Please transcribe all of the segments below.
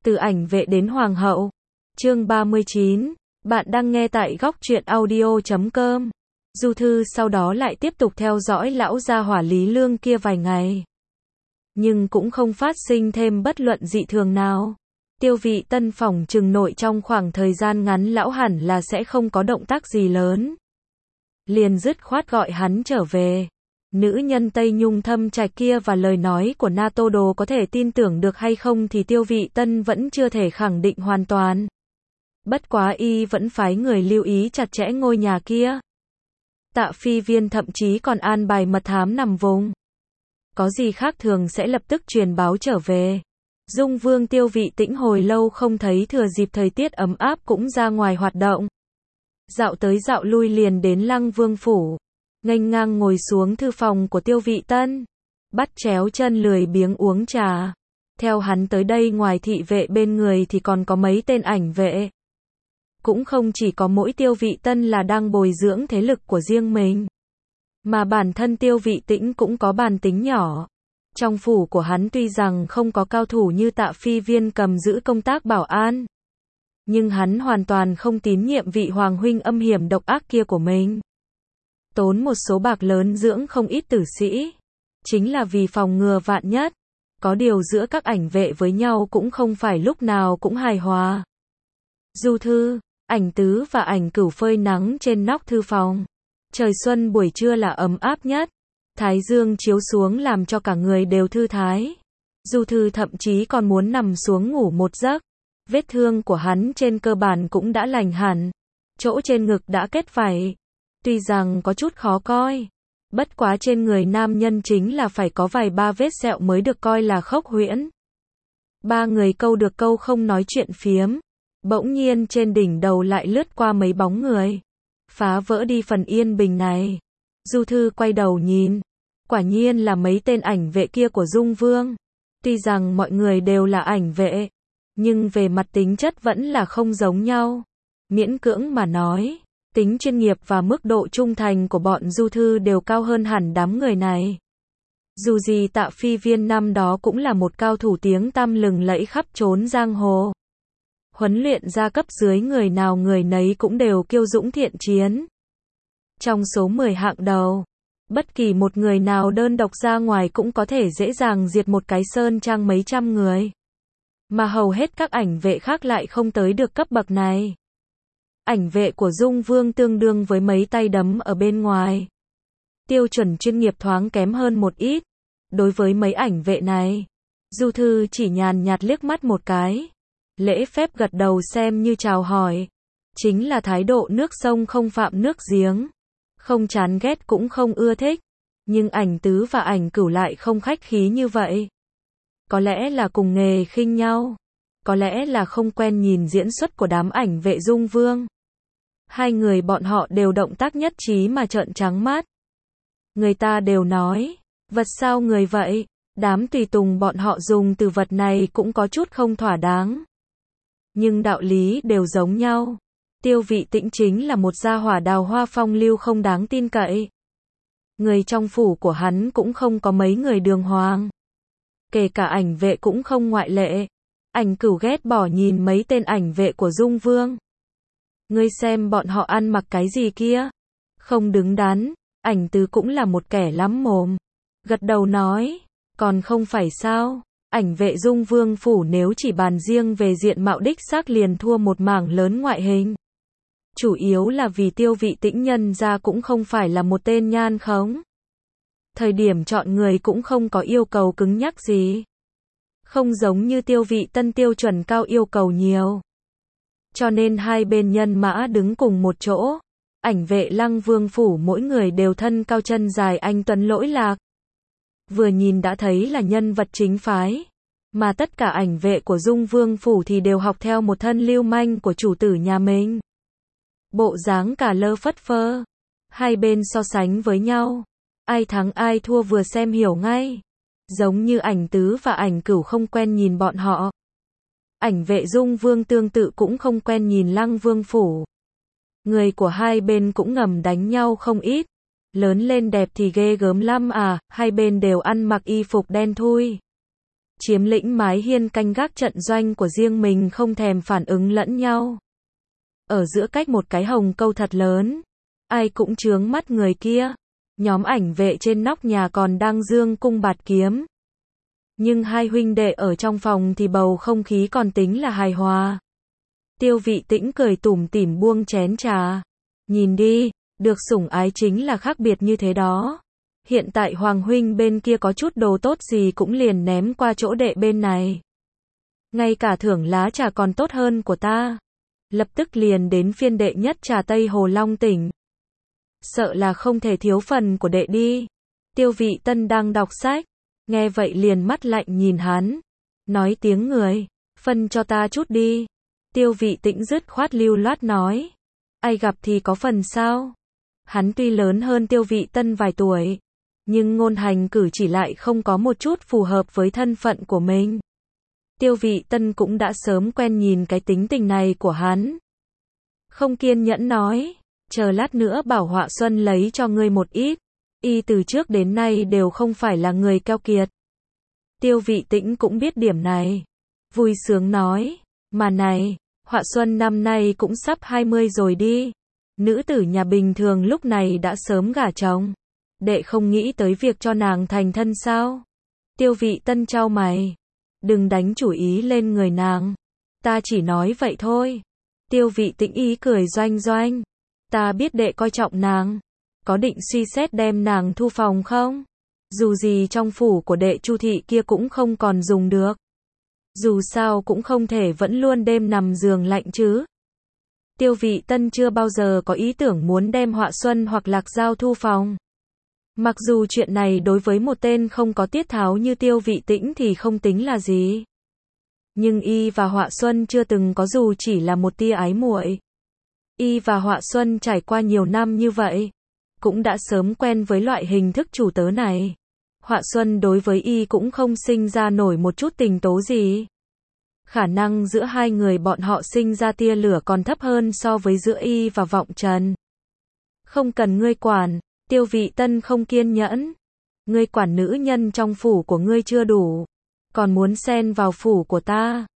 Từ ảnh vệ đến hoàng hậu. Chương 39. Bạn đang nghe tại góc truyện audio.com. Du Thư sau đó lại tiếp tục theo dõi lão gia hỏa Lý Lương kia vài ngày. Nhưng cũng không phát sinh thêm bất luận dị thường nào. Tiêu Vị Tân phỏng chừng nội trong khoảng thời gian ngắn lão hẳn là sẽ không có động tác gì lớn. Liền dứt khoát gọi hắn trở về. Nữ nhân Tây Nhung thâm trạch kia và lời nói của Na Tô Đồ có thể tin tưởng được hay không thì Tiêu Vị Tân vẫn chưa thể khẳng định hoàn toàn. Bất quá y vẫn phái người lưu ý chặt chẽ ngôi nhà kia. Tạ Phi Viên thậm chí còn an bài mật thám nằm vùng. Có gì khác thường sẽ lập tức truyền báo trở về. Dung Vương Tiêu Vị Tĩnh hồi lâu không thấy thừa dịp thời tiết ấm áp cũng ra ngoài hoạt động. Dạo tới dạo lui liền đến Lăng Vương phủ. Nghênh ngang ngồi xuống thư phòng của Tiêu Vị Tân. Bắt chéo chân lười biếng uống trà. Theo hắn tới đây ngoài thị vệ bên người thì còn có mấy tên ảnh vệ. Cũng không chỉ có mỗi Tiêu Vị Tân là đang bồi dưỡng thế lực của riêng mình. Mà bản thân Tiêu Vị Tĩnh cũng có bản tính nhỏ. Trong phủ của hắn tuy rằng không có cao thủ như Tạ Phi Viên cầm giữ công tác bảo an. Nhưng hắn hoàn toàn không tín nhiệm vị hoàng huynh âm hiểm độc ác kia của mình. Tốn một số bạc lớn dưỡng không ít tử sĩ. Chính là vì phòng ngừa vạn nhất. Có điều giữa các ảnh vệ với nhau cũng không phải lúc nào cũng hài hòa. Du Thư, Ảnh Tứ và Ảnh Cửu phơi nắng trên nóc thư phòng. Trời xuân buổi trưa là ấm áp nhất. Thái dương chiếu xuống làm cho cả người đều thư thái. Du Thư thậm chí còn muốn nằm xuống ngủ một giấc. Vết thương của hắn trên cơ bản cũng đã lành hẳn. Chỗ trên ngực đã kết vảy. Tuy rằng có chút khó coi. Bất quá trên người nam nhân chính là phải có vài ba vết sẹo mới được coi là khốc huyễn. Ba người câu được câu không nói chuyện phiếm. Bỗng nhiên trên đỉnh đầu lại lướt qua mấy bóng người. Phá vỡ đi phần yên bình này. Du Thư quay đầu nhìn. Quả nhiên là mấy tên ảnh vệ kia của Dung Vương. Tuy rằng mọi người đều là ảnh vệ. Nhưng về mặt tính chất vẫn là không giống nhau. Miễn cưỡng mà nói. Tính chuyên nghiệp và mức độ trung thành của bọn Du Thư đều cao hơn hẳn đám người này. Dù gì Tạ Phi Viên năm đó cũng là một cao thủ tiếng tăm lừng lẫy khắp chốn giang hồ. Huấn luyện ra cấp dưới người nào người nấy cũng đều kiêu dũng thiện chiến. Trong số 10 hạng đầu, bất kỳ một người nào đơn độc ra ngoài cũng có thể dễ dàng diệt một cái sơn trang mấy trăm người. Mà hầu hết các ảnh vệ khác lại không tới được cấp bậc này. Ảnh vệ của Dung Vương tương đương với mấy tay đấm ở bên ngoài. Tiêu chuẩn chuyên nghiệp thoáng kém hơn một ít. Đối với mấy ảnh vệ này, Du Thư chỉ nhàn nhạt liếc mắt một cái. Lễ phép gật đầu xem như chào hỏi. Chính là thái độ nước sông không phạm nước giếng. Không chán ghét cũng không ưa thích. Nhưng Ảnh Tứ và Ảnh Cửu lại không khách khí như vậy. Có lẽ là cùng nghề khinh nhau. Có lẽ là không quen nhìn diễn xuất của đám ảnh vệ Dung Vương. Hai người bọn họ đều động tác nhất trí mà trợn trắng mắt. Người ta đều nói, vật sao người vậy? Đám tùy tùng bọn họ dùng từ vật này cũng có chút không thỏa đáng. Nhưng đạo lý đều giống nhau. Tiêu Vị Tĩnh chính là một gia hỏa đào hoa phong lưu không đáng tin cậy. Người trong phủ của hắn cũng không có mấy người đường hoàng. Kể cả ảnh vệ cũng không ngoại lệ. Ảnh Cửu ghét bỏ nhìn mấy tên ảnh vệ của Dung Vương. Ngươi xem bọn họ ăn mặc cái gì kia? Không đứng đắn. Ảnh Tứ cũng là một kẻ lắm mồm. Gật đầu nói, còn không phải sao? Ảnh vệ Dung Vương phủ nếu chỉ bàn riêng về diện mạo đích xác liền thua một mảng lớn ngoại hình. Chủ yếu là vì Tiêu Vị Tĩnh nhân ra cũng không phải là một tên nhan khống. Thời điểm chọn người cũng không có yêu cầu cứng nhắc gì. Không giống như Tiêu Vị Tân tiêu chuẩn cao yêu cầu nhiều. Cho nên hai bên nhân mã đứng cùng một chỗ. Ảnh vệ Lăng Vương phủ mỗi người đều thân cao chân dài anh tuấn lỗi lạc. Vừa nhìn đã thấy là nhân vật chính phái. Mà tất cả ảnh vệ của Dung Vương phủ thì đều học theo một thân lưu manh của chủ tử nhà mình. Bộ dáng cả lơ phất phơ. Hai bên so sánh với nhau. Ai thắng ai thua vừa xem hiểu ngay. Giống như Ảnh Tứ và Ảnh Cửu không quen nhìn bọn họ. Ảnh vệ Dung Vương tương tự cũng không quen nhìn Lăng Vương phủ. Người của hai bên cũng ngầm đánh nhau không ít. Lớn lên đẹp thì ghê gớm lắm à, hai bên đều ăn mặc y phục đen thui. chiếm lĩnh mái hiên canh gác trận doanh của riêng mình không thèm phản ứng lẫn nhau. Ở giữa cách một cái hồng câu thật lớn, ai cũng chướng mắt người kia. Nhóm ảnh vệ trên nóc nhà còn đang giương cung bạt kiếm. Nhưng hai huynh đệ ở trong phòng thì bầu không khí còn tính là hài hòa. Tiêu Vị Tĩnh cười tủm tỉm buông chén trà. Nhìn đi, được sủng ái chính là khác biệt như thế đó. Hiện tại Hoàng huynh bên kia có chút đồ tốt gì cũng liền ném qua chỗ đệ bên này. Ngay cả thưởng lá trà còn tốt hơn của ta. Lập tức liền đến phiên đệ nhất trà Tây Hồ Long tỉnh. Sợ là không thể thiếu phần của đệ đi. Tiêu Vị Tân đang đọc sách, nghe vậy liền mắt lạnh nhìn hắn. Nói tiếng người, phân cho ta chút đi. Tiêu Vị Tĩnh dứt khoát lưu loát nói. Ai gặp thì có phần sao? Hắn tuy lớn hơn Tiêu Vị Tân vài tuổi, nhưng ngôn hành cử chỉ lại không có một chút phù hợp với thân phận của mình. Tiêu Vị Tân cũng đã sớm quen nhìn cái tính tình này của hắn. Không kiên nhẫn nói, chờ lát nữa bảo Họa Xuân lấy cho ngươi một ít. Y từ trước đến nay đều không phải là người keo kiệt. Tiêu Vị Tĩnh cũng biết điểm này. Vui sướng nói, mà này, Họa Xuân năm nay cũng sắp 20 rồi đi. Nữ tử nhà bình thường lúc này đã sớm gả chồng. Đệ không nghĩ tới việc cho nàng thành thân sao? Tiêu Vị Tân chau mày. Đừng đánh chủ ý lên người nàng. Ta chỉ nói vậy thôi. Tiêu Vị Tĩnh ý cười doanh doanh. Ta biết đệ coi trọng nàng. Có định suy xét đem nàng thu phòng không? Dù gì trong phủ của đệ Chu thị kia cũng không còn dùng được. Dù sao cũng không thể vẫn luôn đêm nằm giường lạnh chứ. Tiêu Vị Tân chưa bao giờ có ý tưởng muốn đem Họa Xuân hoặc Lạc Giao thu phòng. Mặc dù chuyện này đối với một tên không có tiết tháo như Tiêu Vị Tĩnh thì không tính là gì. Nhưng y và Họa Xuân chưa từng có dù chỉ là một tia ái muội. Y và Họa Xuân trải qua nhiều năm như vậy, cũng đã sớm quen với loại hình thức chủ tớ này. Họa Xuân đối với y cũng không sinh ra nổi một chút tình tố gì. Khả năng giữa hai người bọn họ sinh ra tia lửa còn thấp hơn so với giữa y và Vọng Trần. Không cần ngươi quản. Tiêu Vị Tân không kiên nhẫn. Ngươi quản nữ nhân trong phủ của ngươi chưa đủ, còn muốn xen vào phủ của ta.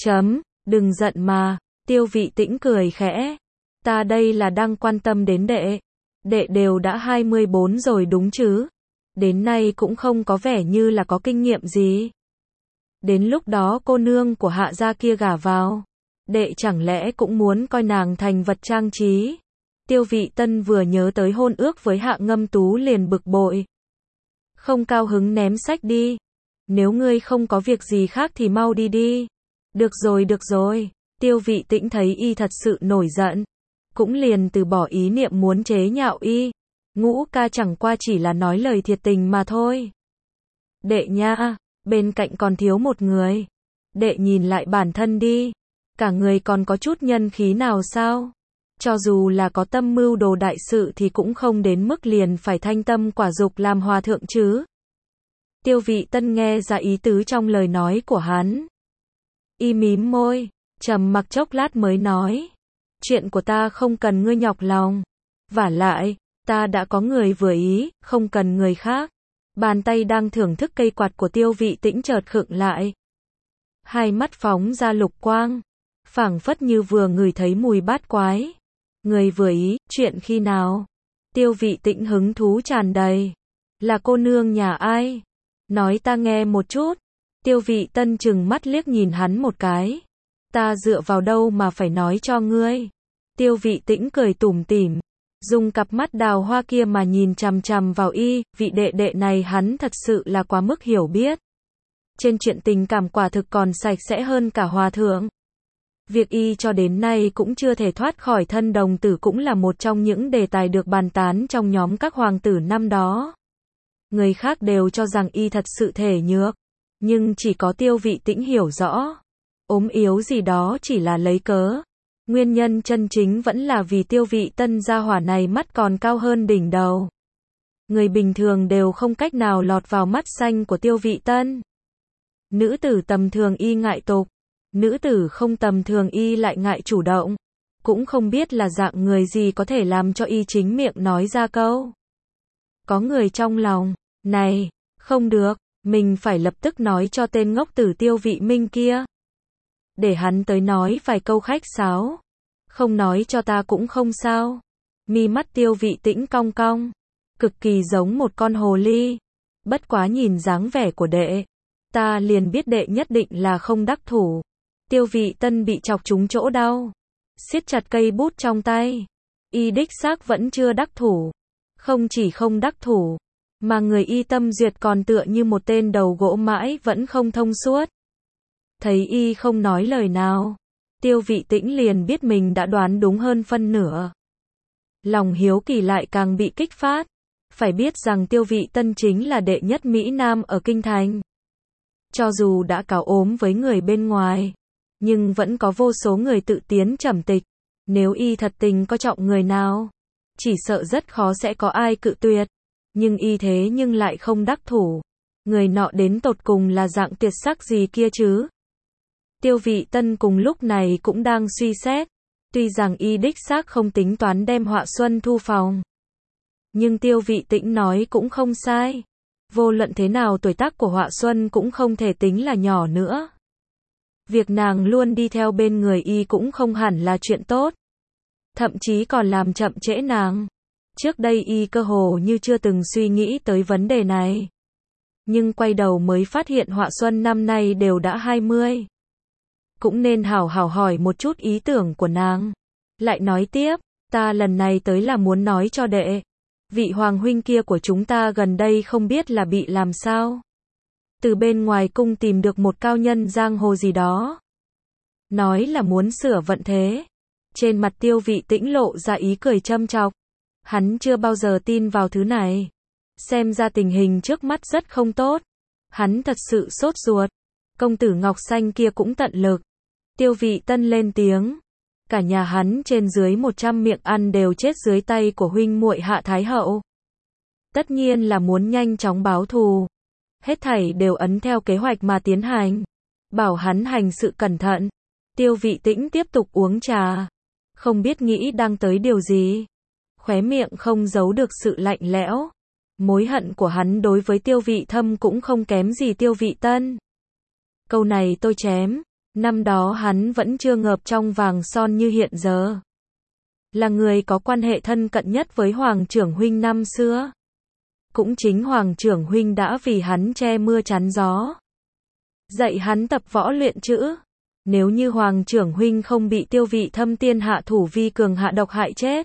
Đừng giận mà. Tiêu Vị Tĩnh cười khẽ. Ta đây là đang quan tâm đến đệ. Đệ đều đã 24 rồi đúng chứ? Đến nay cũng không có vẻ như là có kinh nghiệm gì. Đến lúc đó cô nương của Hạ gia kia gả vào, đệ chẳng lẽ cũng muốn coi nàng thành vật trang trí? Tiêu Vị Tân vừa nhớ tới hôn ước với Hạ Ngâm Tú liền bực bội. Không cao hứng ném sách đi. Nếu ngươi không có việc gì khác thì mau đi đi. Được rồi. Tiêu Vị Tĩnh thấy y thật sự nổi giận, cũng liền từ bỏ ý niệm muốn chế nhạo y. Ngũ ca chẳng qua chỉ là nói lời thiệt tình mà thôi. Đệ nha, bên cạnh còn thiếu một người. Đệ nhìn lại bản thân đi. Cả người còn có chút nhân khí nào sao? Cho dù là có tâm mưu đồ đại sự thì cũng không đến mức liền phải thanh tâm quả dục làm hòa thượng chứ. Tiêu Vị Tân nghe ra ý tứ trong lời nói của hắn. Y mím môi, trầm mặc chốc lát mới nói. Chuyện của ta không cần ngươi nhọc lòng. Vả lại, ta đã có người vừa ý, không cần người khác. Bàn tay đang thưởng thức cây quạt của Tiêu Vị Tĩnh chợt khựng lại. Hai mắt phóng ra lục quang, phảng phất như vừa ngửi thấy mùi bát quái. Người vừa ý, chuyện khi nào? Tiêu Vị Tĩnh hứng thú tràn đầy. Là cô nương nhà ai? Nói ta nghe một chút. Tiêu Vị Tân chừng mắt liếc nhìn hắn một cái. Ta dựa vào đâu mà phải nói cho ngươi? Tiêu Vị Tĩnh cười tủm tỉm, dùng cặp mắt đào hoa kia mà nhìn chằm chằm vào y. Vị đệ đệ này hắn thật sự là quá mức hiểu biết. Trên chuyện tình cảm quả thực còn sạch sẽ hơn cả hòa thượng. Việc y cho đến nay cũng chưa thể thoát khỏi thân đồng tử cũng là một trong những đề tài được bàn tán trong nhóm các hoàng tử năm đó. Người khác đều cho rằng y thật sự thể nhược, nhưng chỉ có Tiêu Vị Tĩnh hiểu rõ. Ốm yếu gì đó chỉ là lấy cớ. Nguyên nhân chân chính vẫn là vì Tiêu Vị Tân gia hỏa này mắt còn cao hơn đỉnh đầu. Người bình thường đều không cách nào lọt vào mắt xanh của Tiêu Vị Tân. Nữ tử tầm thường y ngại tục, nữ tử không tầm thường y lại ngại chủ động. Cũng không biết là dạng người gì có thể làm cho y chính miệng nói ra câu. Có người trong lòng, này, không được, Mình phải lập tức nói cho tên ngốc tử Tiêu Vị Minh kia. Để hắn tới nói vài câu khách sáo. Không nói cho ta cũng không sao. Mi mắt Tiêu Vị Tĩnh cong cong. Cực kỳ giống một con hồ ly. Bất quá nhìn dáng vẻ của đệ. Ta liền biết đệ nhất định là không đắc thủ. Tiêu Vị Tân bị chọc trúng chỗ đau. Siết chặt cây bút trong tay. Y đích xác vẫn chưa đắc thủ. Không chỉ không đắc thủ, mà người y tâm duyệt còn tựa như một tên đầu gỗ mãi vẫn không thông suốt. Thấy y không nói lời nào, Tiêu Vị Tĩnh liền biết mình đã đoán đúng hơn phân nửa. Lòng hiếu kỳ lại càng bị kích phát. Phải biết rằng Tiêu Vị Tân chính là đệ nhất Mỹ Nam ở Kinh Thành. Cho dù đã cáo ốm với người bên ngoài, nhưng vẫn có vô số người tự tiến trầm tịch. Nếu y thật tình có trọng người nào, chỉ sợ rất khó sẽ có ai cự tuyệt. Nhưng y thế nhưng lại không đắc thủ. Người nọ đến tột cùng là dạng tuyệt sắc gì kia chứ? Tiêu Vị Tân cùng lúc này cũng đang suy xét. Tuy rằng y đích xác không tính toán đem Họa Xuân thu phòng. Nhưng Tiêu Vị Tĩnh nói cũng không sai. Vô luận thế nào tuổi tác của Họa Xuân cũng không thể tính là nhỏ nữa. Việc nàng luôn đi theo bên người y cũng không hẳn là chuyện tốt. Thậm chí còn làm chậm trễ nàng. Trước đây y cơ hồ như chưa từng suy nghĩ tới vấn đề này. Nhưng quay đầu mới phát hiện Họa Xuân năm nay đều đã 20. Cũng nên hảo hảo hỏi một chút ý tưởng của nàng. Lại nói tiếp, ta lần này tới là muốn nói cho đệ. Vị hoàng huynh kia của chúng ta gần đây không biết là bị làm sao. Từ bên ngoài cung tìm được một cao nhân giang hồ gì đó. Nói là muốn sửa vận thế. Trên mặt Tiêu Vị Tĩnh lộ ra ý cười châm chọc. Hắn chưa bao giờ tin vào thứ này. Xem ra tình hình trước mắt rất không tốt. Hắn thật sự sốt ruột. Công tử Ngọc Xanh kia cũng tận lực. Tiêu Vị Tân lên tiếng. Cả nhà hắn trên dưới 100 miệng ăn đều chết dưới tay của huynh muội Hạ Thái Hậu. Tất nhiên là muốn nhanh chóng báo thù. Hết thảy đều ấn theo kế hoạch mà tiến hành. Bảo hắn hành sự cẩn thận. Tiêu Vị Tĩnh tiếp tục uống trà. Không biết nghĩ đang tới điều gì. Khóe miệng không giấu được sự lạnh lẽo. Mối hận của hắn đối với Tiêu Vị Thâm cũng không kém gì Tiêu Vị Tân. Câu này tôi chém. Năm đó hắn vẫn chưa ngợp trong vàng son như hiện giờ. Là người có quan hệ thân cận nhất với Hoàng trưởng huynh năm xưa. Cũng chính Hoàng trưởng huynh đã vì hắn che mưa chắn gió. Dạy hắn tập võ luyện chữ. Nếu như Hoàng trưởng huynh không bị Tiêu Vị Thâm tiên hạ thủ vi cường hạ độc hại chết.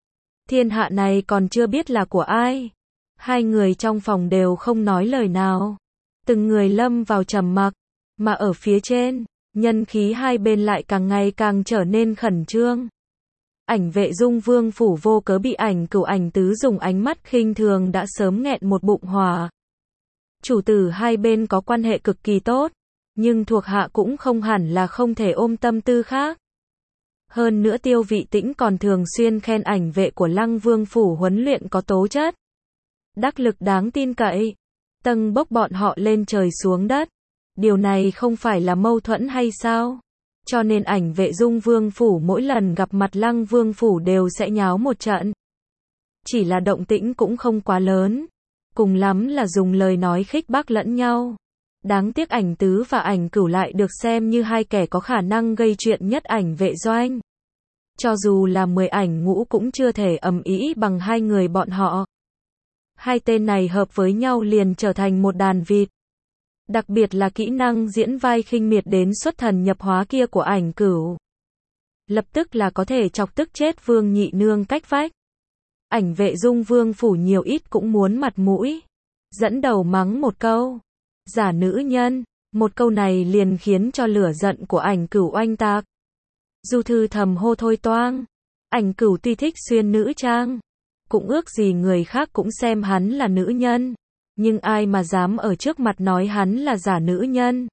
Thiên hạ này còn chưa biết là của ai. Hai người trong phòng đều không nói lời nào. Từng người lâm vào trầm mặc. Mà ở phía trên, nhân khí hai bên lại càng ngày càng trở nên khẩn trương. Ảnh Vệ Dung Vương phủ vô cớ bị Ảnh Cửu Ảnh Tứ dùng ánh mắt khinh thường đã sớm nghẹn một bụng hỏa. Chủ tử hai bên có quan hệ cực kỳ tốt, nhưng thuộc hạ cũng không hẳn là không thể ôm tâm tư khác. Hơn nữa Tiêu Vị Tĩnh còn thường xuyên khen Ảnh Vệ của Lăng Vương phủ huấn luyện có tố chất, đắc lực đáng tin cậy, tâng bốc bọn họ lên trời xuống đất. Điều này không phải là mâu thuẫn hay sao? Cho nên Ảnh Vệ Dung Vương phủ mỗi lần gặp mặt Lăng Vương phủ đều sẽ nháo một trận. Chỉ là động tĩnh cũng không quá lớn. Cùng lắm là dùng lời nói khích bác lẫn nhau. Đáng tiếc Ảnh Tứ và Ảnh Cửu lại được xem như hai kẻ có khả năng gây chuyện nhất Ảnh Vệ doanh. Cho dù là 10 ảnh ngũ cũng chưa thể ầm ĩ bằng hai người bọn họ. Hai tên này hợp với nhau liền trở thành một đàn vịt. Đặc biệt là kỹ năng diễn vai khinh miệt đến xuất thần nhập hóa kia của Ảnh Cửu. Lập tức là có thể chọc tức chết Vương Nhị Nương cách vách. Ảnh Vệ Dung Vương phủ nhiều ít cũng muốn mặt mũi. Dẫn đầu mắng một câu. Giả nữ nhân. Một câu này liền khiến cho lửa giận của Ảnh Cửu oanh tạc. Du Thư thầm hô thôi toang. Ảnh Cửu tuy thích xuyên nữ trang. Cũng ước gì người khác cũng xem hắn là nữ nhân. Nhưng ai mà dám ở trước mặt nói hắn là giả nữ nhân.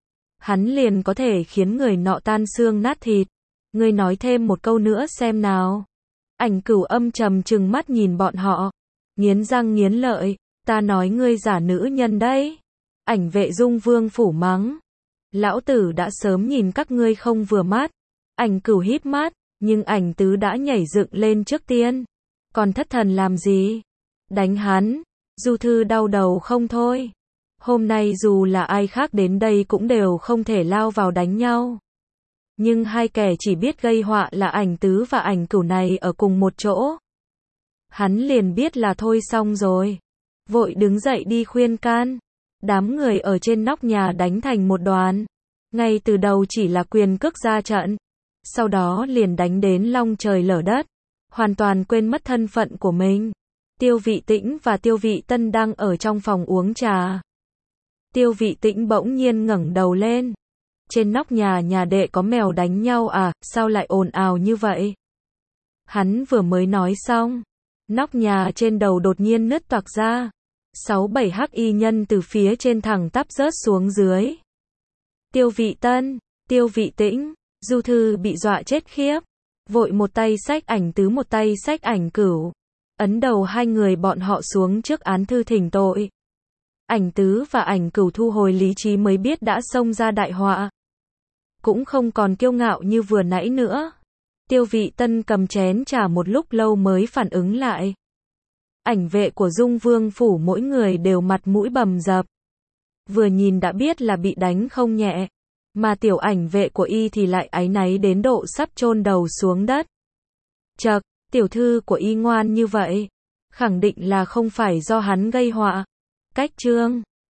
Hắn liền có thể khiến người nọ tan xương nát thịt. Ngươi nói thêm một câu nữa xem nào. Ảnh Cửu âm trầm trừng mắt nhìn bọn họ. Nghiến răng nghiến lợi. Ta nói ngươi giả nữ nhân đấy. Ảnh Vệ Dung Vương phủ mắng. Lão tử đã sớm nhìn các ngươi không vừa mắt. Ảnh Cửu híp mắt. Nhưng Ảnh Tứ đã nhảy dựng lên trước tiên. Còn thất thần làm gì? Đánh hắn. Du Thư đau đầu không thôi. Hôm nay dù là ai khác đến đây cũng đều không thể lao vào đánh nhau. Nhưng hai kẻ chỉ biết gây họa là Ảnh Tứ và Ảnh Cửu này ở cùng một chỗ. Hắn liền biết là thôi xong rồi. Vội đứng dậy đi khuyên can. Đám người ở trên nóc nhà đánh thành một đoàn. Ngay từ đầu chỉ là quyền cước ra trận. Sau đó liền đánh đến long trời lở đất. Hoàn toàn quên mất thân phận của mình. Tiêu Vị Tĩnh và Tiêu Vị Tân đang ở trong phòng uống trà. Tiêu Vị Tĩnh bỗng nhiên ngẩng đầu lên. Trên nóc nhà đệ có mèo đánh nhau à, sao lại ồn ào như vậy? Hắn vừa mới nói xong. Nóc nhà trên đầu đột nhiên nứt toạc ra. 6-7 hắc y nhân từ phía trên thẳng tắp rớt xuống dưới. Tiêu Vị Tân, Tiêu Vị Tĩnh, Du Thư bị dọa chết khiếp. Vội một tay xách Ảnh Tứ một tay xách Ảnh Cửu. Ấn đầu hai người bọn họ xuống trước án thư thỉnh tội. Ảnh Tứ và Ảnh Cửu thu hồi lý trí mới biết đã xông ra đại họa. Cũng không còn kiêu ngạo như vừa nãy nữa. Tiêu Vị Tân cầm chén trà một lúc lâu mới phản ứng lại. Ảnh vệ của Dung Vương phủ mỗi người đều mặt mũi bầm dập. Vừa nhìn đã biết là bị đánh không nhẹ. Mà tiểu ảnh vệ của y thì lại áy náy đến độ sắp chôn đầu xuống đất. Chậc, tiểu thư của y ngoan như vậy. Khẳng định là không phải do hắn gây họa. Cách chương